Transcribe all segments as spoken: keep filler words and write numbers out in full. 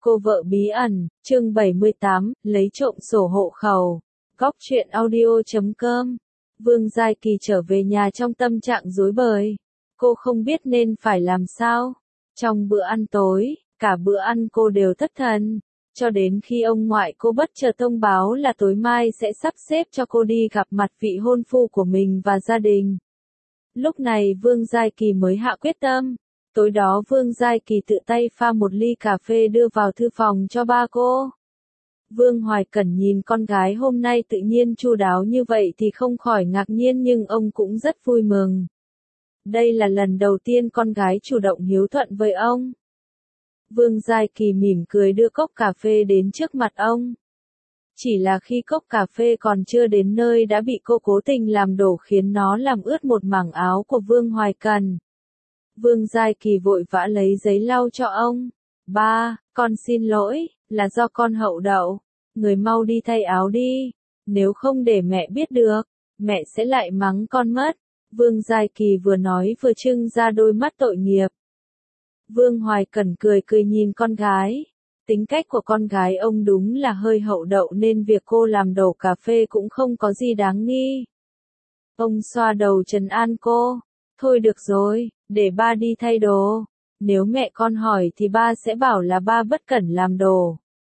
Cô vợ bí ẩn, chương bảy mươi tám, lấy trộm sổ hộ khẩu. Góc truyện audio chấm com. Vương Giai Kỳ trở về nhà trong tâm trạng rối bời. Cô không biết nên phải làm sao. Trong bữa ăn tối, cả bữa ăn cô đều thất thần. Cho đến khi ông ngoại cô bất chợt thông báo là tối mai sẽ sắp xếp cho cô đi gặp mặt vị hôn phu của mình và gia đình. Lúc này Vương Giai Kỳ mới hạ quyết tâm. Tối đó Vương Giai Kỳ tự tay pha một ly cà phê đưa vào thư phòng cho ba cô. Vương Hoài Cẩn nhìn con gái hôm nay tự nhiên chu đáo như vậy thì không khỏi ngạc nhiên, nhưng ông cũng rất vui mừng. Đây là lần đầu tiên con gái chủ động hiếu thuận với ông. Vương Giai Kỳ mỉm cười đưa cốc cà phê đến trước mặt ông. Chỉ là khi cốc cà phê còn chưa đến nơi đã bị cô cố tình làm đổ, khiến nó làm ướt một mảng áo của Vương Hoài Cẩn. Vương Giai Kỳ vội vã lấy giấy lau cho ông. Ba, con xin lỗi, là do con hậu đậu. Người mau đi thay áo đi. Nếu không để mẹ biết được, mẹ sẽ lại mắng con mất. Vương Giai Kỳ vừa nói vừa trưng ra đôi mắt tội nghiệp. Vương Hoài Cẩn cười cười nhìn con gái. Tính cách của con gái ông đúng là hơi hậu đậu, nên việc cô làm đổ cà phê cũng không có gì đáng nghi. Ông xoa đầu trấn an cô. Thôi được rồi, để ba đi thay đồ. Nếu mẹ con hỏi thì ba sẽ bảo là ba bất cẩn làm đồ.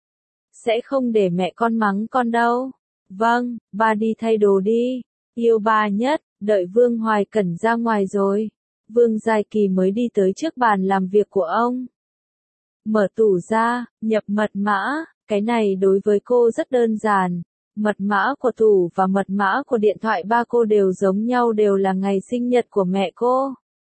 Sẽ không để mẹ con mắng con đâu. Vâng, ba đi thay đồ đi. Yêu ba nhất. Đợi Vương Hoài Cẩn ra ngoài rồi, Vương Giai Kỳ mới đi tới trước bàn làm việc của ông. Mở tủ ra, nhập mật mã. Cái này đối với cô rất đơn giản. Mật mã của tủ và mật mã của điện thoại ba cô đều giống nhau, đều là ngày sinh nhật của mẹ cô.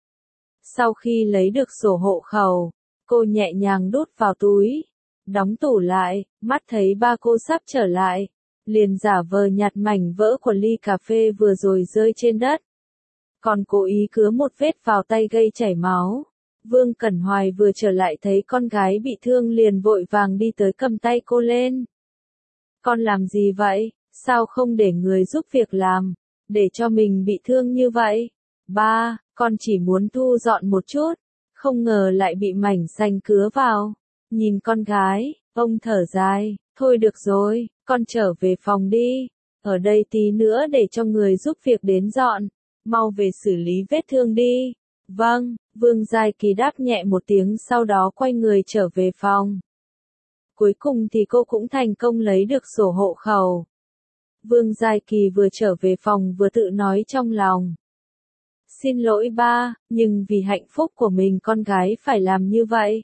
Sau khi lấy được sổ hộ khẩu, cô nhẹ nhàng đút vào túi, đóng tủ lại, mắt thấy ba cô sắp trở lại, liền giả vờ nhặt mảnh vỡ của ly cà phê vừa rồi rơi trên đất. Còn cố ý cứa một vết vào tay gây chảy máu. Vương Cẩn Hoài vừa trở lại thấy con gái bị thương liền vội vàng đi tới cầm tay cô lên. Con làm gì vậy? Sao không để người giúp việc làm, để cho mình bị thương như vậy? Ba, con chỉ muốn thu dọn một chút, không ngờ lại bị mảnh xanh cứa vào. Nhìn con gái, ông thở dài, thôi được rồi, con trở về phòng đi. Ở đây tí nữa để cho người giúp việc đến dọn, mau về xử lý vết thương đi. Vâng, Vương Giai Kỳ đáp nhẹ một tiếng, sau đó quay người trở về phòng. Cuối cùng thì cô cũng thành công lấy được sổ hộ khẩu. Vương Giai Kỳ vừa trở về phòng vừa tự nói trong lòng. Xin lỗi ba, nhưng vì hạnh phúc của mình con gái phải làm như vậy.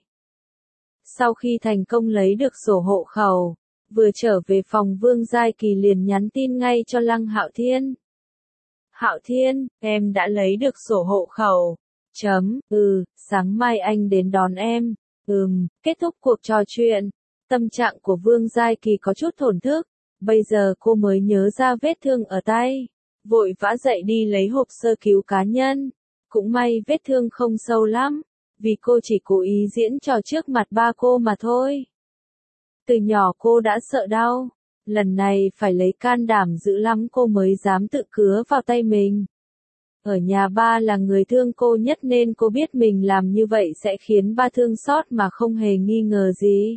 Sau khi thành công lấy được sổ hộ khẩu, vừa trở về phòng Vương Giai Kỳ liền nhắn tin ngay cho Lăng Hạo Thiên. Hạo Thiên, em đã lấy được sổ hộ khẩu. Chấm, ừ, sáng mai anh đến đón em. Ừm, kết thúc cuộc trò chuyện. Tâm trạng của Vương Giai Kỳ có chút thổn thức. Bây giờ cô mới nhớ ra vết thương ở tay. Vội vã dậy đi lấy hộp sơ cứu cá nhân. Cũng may vết thương không sâu lắm. Vì cô chỉ cố ý diễn trò trước mặt ba cô mà thôi. Từ nhỏ cô đã sợ đau. Lần này phải lấy can đảm dữ lắm cô mới dám tự cứa vào tay mình. Ở nhà ba là người thương cô nhất nên cô biết mình làm như vậy sẽ khiến ba thương xót mà không hề nghi ngờ gì.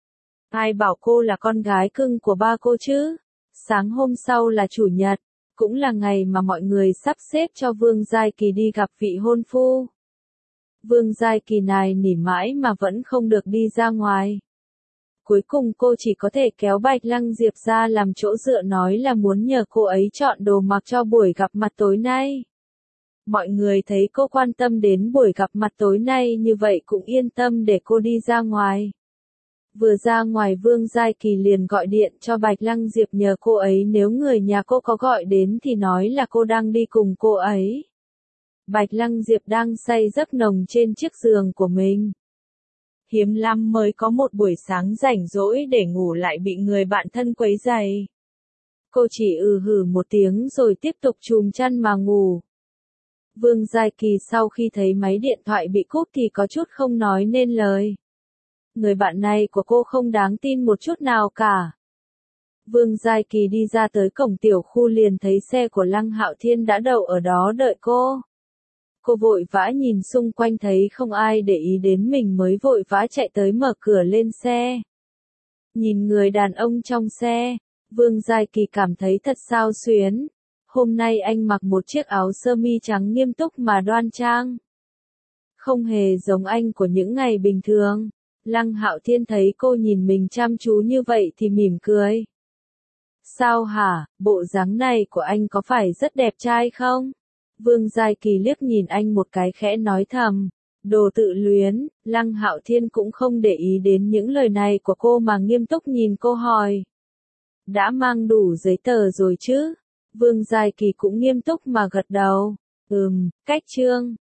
Ai bảo cô là con gái cưng của ba cô chứ? Sáng hôm sau là chủ nhật, cũng là ngày mà mọi người sắp xếp cho Vương Giai Kỳ đi gặp vị hôn phu. Vương Giai Kỳ nài nỉ mãi mà vẫn không được đi ra ngoài. Cuối cùng cô chỉ có thể kéo Bạch Lăng Diệp ra làm chỗ dựa, nói là muốn nhờ cô ấy chọn đồ mặc cho buổi gặp mặt tối nay. Mọi người thấy cô quan tâm đến buổi gặp mặt tối nay như vậy cũng yên tâm để cô đi ra ngoài. Vừa ra ngoài Vương Giai Kỳ liền gọi điện cho Bạch Lăng Diệp nhờ cô ấy nếu người nhà cô có gọi đến thì nói là cô đang đi cùng cô ấy. Bạch Lăng Diệp đang say giấc nồng trên chiếc giường của mình. Hiếm lắm mới có một buổi sáng rảnh rỗi để ngủ lại bị người bạn thân quấy rầy. Cô chỉ ừ hử một tiếng rồi tiếp tục chùm chăn mà ngủ. Vương Giai Kỳ sau khi thấy máy điện thoại bị cúp thì có chút không nói nên lời. Người bạn này của cô không đáng tin một chút nào cả. Vương Giai Kỳ đi ra tới cổng tiểu khu liền thấy xe của Lăng Hạo Thiên đã đậu ở đó đợi cô. Cô vội vã nhìn xung quanh thấy không ai để ý đến mình mới vội vã chạy tới mở cửa lên xe. Nhìn người đàn ông trong xe, Vương Giai Kỳ cảm thấy thật xao xuyến. Hôm nay anh mặc một chiếc áo sơ mi trắng nghiêm túc mà đoan trang. Không hề giống anh của những ngày bình thường. Lăng Hạo Thiên thấy cô nhìn mình chăm chú như vậy thì mỉm cười. Sao hả, bộ dáng này của anh có phải rất đẹp trai không? Vương Giai Kỳ liếc nhìn anh một cái khẽ nói thầm. Đồ tự luyến, Lăng Hạo Thiên cũng không để ý đến những lời này của cô mà nghiêm túc nhìn cô hỏi. Đã mang đủ giấy tờ rồi chứ? Vương Giai Kỳ cũng nghiêm túc mà gật đầu. Ừm, cách trương.